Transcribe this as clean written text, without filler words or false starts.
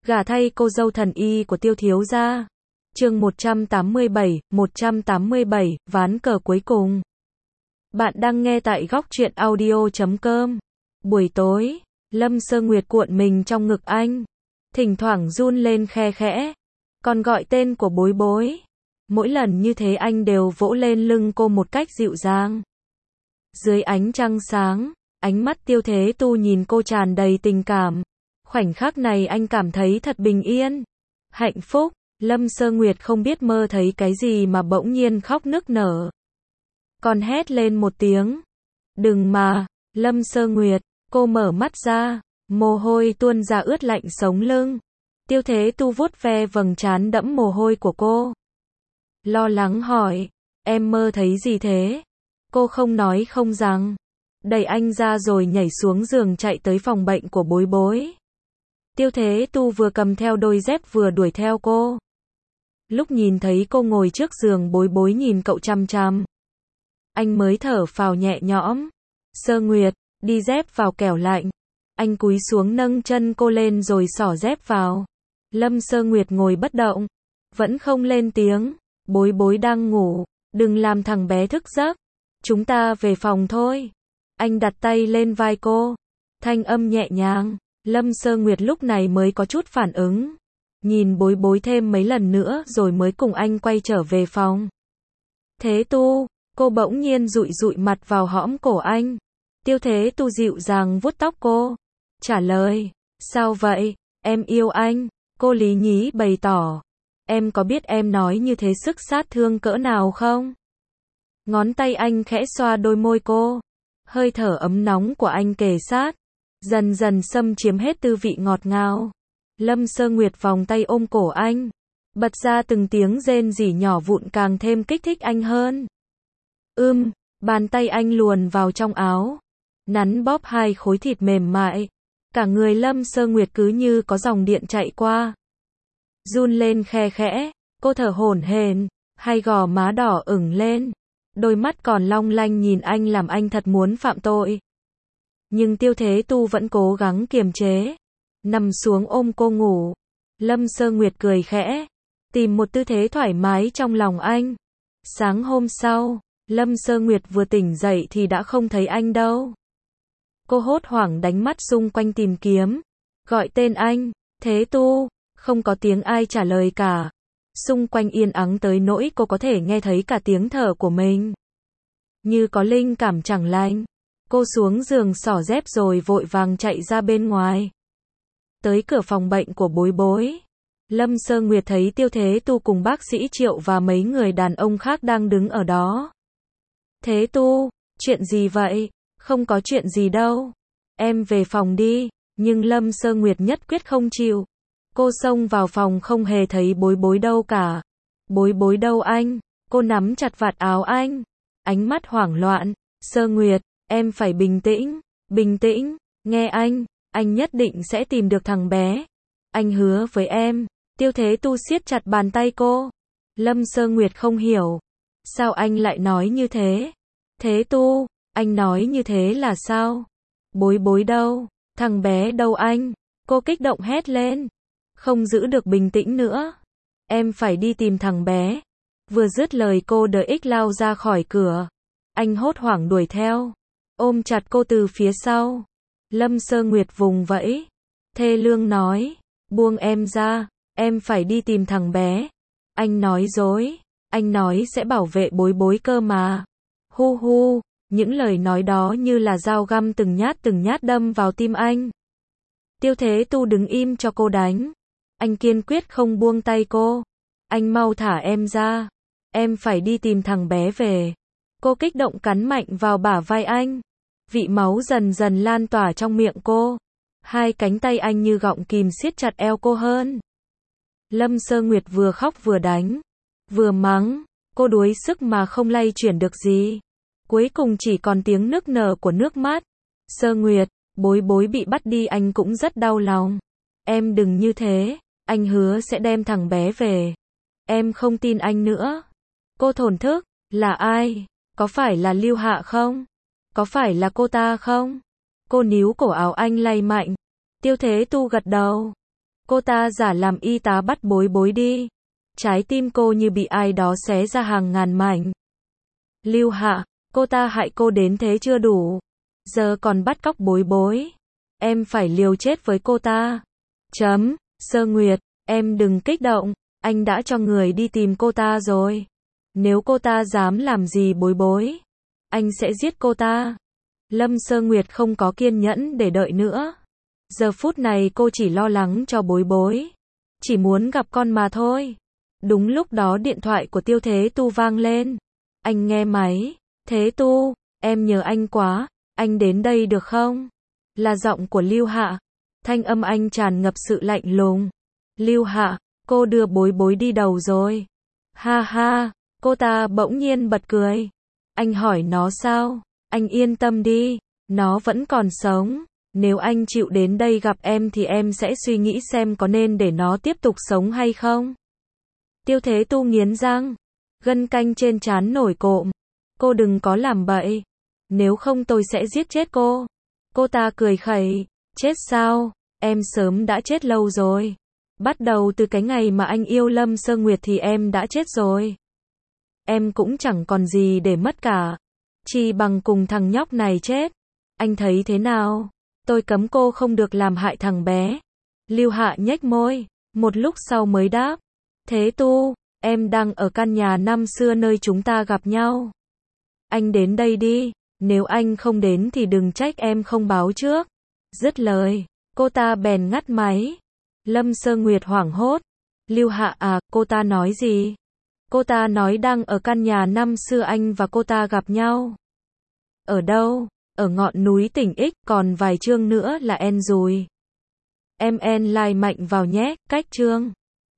Gả thay cô dâu thần y của Tiêu thiếu gia. Chương 187, ván cờ cuối cùng. Bạn đang nghe tại góc truyện audio.com. Buổi tối, Lâm Sơ Nguyệt cuộn mình trong ngực anh, thỉnh thoảng run lên khe khẽ, còn gọi tên của Bối Bối. Mỗi lần như thế anh đều vỗ lên lưng cô một cách dịu dàng. Dưới ánh trăng sáng, ánh mắt Tiêu Thế Tu nhìn cô tràn đầy tình cảm. Khoảnh khắc này anh cảm thấy thật bình yên, hạnh phúc. Lâm Sơ Nguyệt không biết mơ thấy cái gì mà bỗng nhiên khóc nức nở. Còn hét lên một tiếng. Đừng mà, Lâm Sơ Nguyệt, cô mở mắt ra, mồ hôi tuôn ra ướt lạnh sống lưng. Tiêu Thế Tu vuốt ve vầng trán đẫm mồ hôi của cô. Lo lắng hỏi, em mơ thấy gì thế? Cô không nói không rằng, đẩy anh ra rồi nhảy xuống giường chạy tới phòng bệnh của Bối Bối. Tiêu Thế Tu vừa cầm theo đôi dép vừa đuổi theo cô. Lúc nhìn thấy cô ngồi trước giường, Bối Bối nhìn cậu chằm chằm, anh mới thở phào nhẹ nhõm. Sơ Nguyệt, đi dép vào kẻo lạnh. Anh cúi xuống nâng chân cô lên rồi xỏ dép vào. Lâm Sơ Nguyệt ngồi bất động, vẫn không lên tiếng. Bối Bối đang ngủ, đừng làm thằng bé thức giấc. Chúng ta về phòng thôi. Anh đặt tay lên vai cô, thanh âm nhẹ nhàng. Lâm Sơ Nguyệt lúc này mới có chút phản ứng, nhìn Bối Bối thêm mấy lần nữa rồi mới cùng anh quay trở về phòng. Thế Tu, cô bỗng nhiên dụi dụi mặt vào hõm cổ anh. Tiêu Thế Tu dịu dàng vuốt tóc cô, trả lời, sao vậy, em yêu anh. Cô lý nhí bày tỏ, em có biết em nói như thế sức sát thương cỡ nào không? Ngón tay anh khẽ xoa đôi môi cô, hơi thở ấm nóng của anh kề sát, dần dần xâm chiếm hết tư vị ngọt ngào. Lâm Sơ Nguyệt vòng tay ôm cổ anh, bật ra từng tiếng rên rỉ nhỏ vụn càng thêm kích thích anh hơn. Bàn tay anh luồn vào trong áo, nắn bóp hai khối thịt mềm mại. Cả người Lâm Sơ Nguyệt cứ như có dòng điện chạy qua. Run lên khe khẽ, cô thở hổn hển, hai gò má đỏ ửng lên, đôi mắt còn long lanh nhìn anh làm anh thật muốn phạm tội. Nhưng Tiêu Thế Tu vẫn cố gắng kiềm chế, nằm xuống ôm cô ngủ. Lâm Sơ Nguyệt cười khẽ, tìm một tư thế thoải mái trong lòng anh. Sáng hôm sau, Lâm Sơ Nguyệt vừa tỉnh dậy thì đã không thấy anh đâu. Cô hốt hoảng đánh mắt xung quanh tìm kiếm, gọi tên anh, Thế Tu, không có tiếng ai trả lời cả. Xung quanh yên ắng tới nỗi cô có thể nghe thấy cả tiếng thở của mình. Như có linh cảm chẳng lành, cô xuống giường xỏ dép rồi vội vàng chạy ra bên ngoài. Tới cửa phòng bệnh của Bối Bối, Lâm Sơ Nguyệt thấy Tiêu Thế Tu cùng bác sĩ Triệu và mấy người đàn ông khác đang đứng ở đó. Thế Tu, chuyện gì vậy? Không có chuyện gì đâu. Em về phòng đi. Nhưng Lâm Sơ Nguyệt nhất quyết không chịu. Cô xông vào phòng không hề thấy Bối Bối đâu cả. Bối Bối đâu anh? Cô nắm chặt vạt áo anh, ánh mắt hoảng loạn. Sơ Nguyệt, em phải bình tĩnh, bình tĩnh, nghe anh nhất định sẽ tìm được thằng bé. Anh hứa với em. Tiêu Thế Tu siết chặt bàn tay cô. Lâm Sơ Nguyệt không hiểu, sao anh lại nói như thế? Thế Tu, anh nói như thế là sao? Bối Bối đâu? Thằng bé đâu anh? Cô kích động hét lên, không giữ được bình tĩnh nữa. Em phải đi tìm thằng bé. Vừa dứt lời cô đỡ ích lao ra khỏi cửa. Anh hốt hoảng đuổi theo, ôm chặt cô từ phía sau. Lâm Sơ Nguyệt vùng vẫy, thê lương nói, buông em ra, em phải đi tìm thằng bé. Anh nói dối, anh nói sẽ bảo vệ Bối Bối cơ mà. Hu hu, những lời nói đó như là dao găm từng nhát đâm vào tim anh. Tiêu Thế Tu đứng im cho cô đánh. Anh kiên quyết không buông tay cô. Anh mau thả em ra, em phải đi tìm thằng bé về. Cô kích động cắn mạnh vào bả vai anh. Vị máu dần dần lan tỏa trong miệng cô. Hai cánh tay anh như gọng kìm siết chặt eo cô hơn. Lâm Sơ Nguyệt vừa khóc vừa đánh, vừa mắng. Cô đuối sức mà không lay chuyển được gì. Cuối cùng chỉ còn tiếng nức nở của nước mắt. Sơ Nguyệt, Bối Bối bị bắt đi anh cũng rất đau lòng. Em đừng như thế, anh hứa sẽ đem thằng bé về. Em không tin anh nữa. Cô thổn thức, là ai? Có phải là Lưu Hạ không? Có phải là cô ta không? Cô níu cổ áo anh lay mạnh. Tiêu Thế Tu gật đầu. Cô ta giả làm y tá bắt Bối Bối đi. Trái tim cô như bị ai đó xé ra hàng ngàn mảnh. Lưu Hạ, cô ta hại cô đến thế chưa đủ. Giờ còn bắt cóc Bối Bối. Em phải liều chết với cô ta. Sơ Nguyệt, em đừng kích động. Anh đã cho người đi tìm cô ta rồi. Nếu cô ta dám làm gì Bối Bối, anh sẽ giết cô ta. Lâm Sơ Nguyệt không có kiên nhẫn để đợi nữa. Giờ phút này cô chỉ lo lắng cho Bối Bối. Chỉ muốn gặp con mà thôi. Đúng lúc đó điện thoại của Tiêu Thế Tu vang lên. Anh nghe máy. Thế Tu, em nhớ anh quá. Anh đến đây được không? Là giọng của Lưu Hạ. Thanh âm anh tràn ngập sự lạnh lùng. Lưu Hạ, cô đưa Bối Bối đi đầu rồi. Ha ha, cô ta bỗng nhiên bật cười. Anh hỏi nó sao? Anh yên tâm đi, nó vẫn còn sống. Nếu anh chịu đến đây gặp em thì em sẽ suy nghĩ xem có nên để nó tiếp tục sống hay không. Tiêu Thế Tu nghiến răng, gân canh trên trán nổi cộm. Cô đừng có làm bậy. Nếu không tôi sẽ giết chết cô. Cô ta cười khẩy. Chết sao? Em sớm đã chết lâu rồi. Bắt đầu từ cái ngày mà anh yêu Lâm Sơ Nguyệt thì em đã chết rồi. Em cũng chẳng còn gì để mất cả. Chỉ bằng cùng thằng nhóc này chết. Anh thấy thế nào? Tôi cấm cô không được làm hại thằng bé. Lưu Hạ nhếch môi, một lúc sau mới đáp. Thế Tu, em đang ở căn nhà năm xưa nơi chúng ta gặp nhau. Anh đến đây đi, nếu anh không đến thì đừng trách em không báo trước. Dứt lời, cô ta bèn ngắt máy. Lâm Sơ Nguyệt hoảng hốt. Lưu Hạ à, cô ta nói gì? Cô ta nói đang ở căn nhà năm xưa anh và cô ta gặp nhau. Ở đâu? Ở ngọn núi Tỉnh Ích, còn vài chương nữa là end rồi. Em like mạnh vào nhé, cách chương.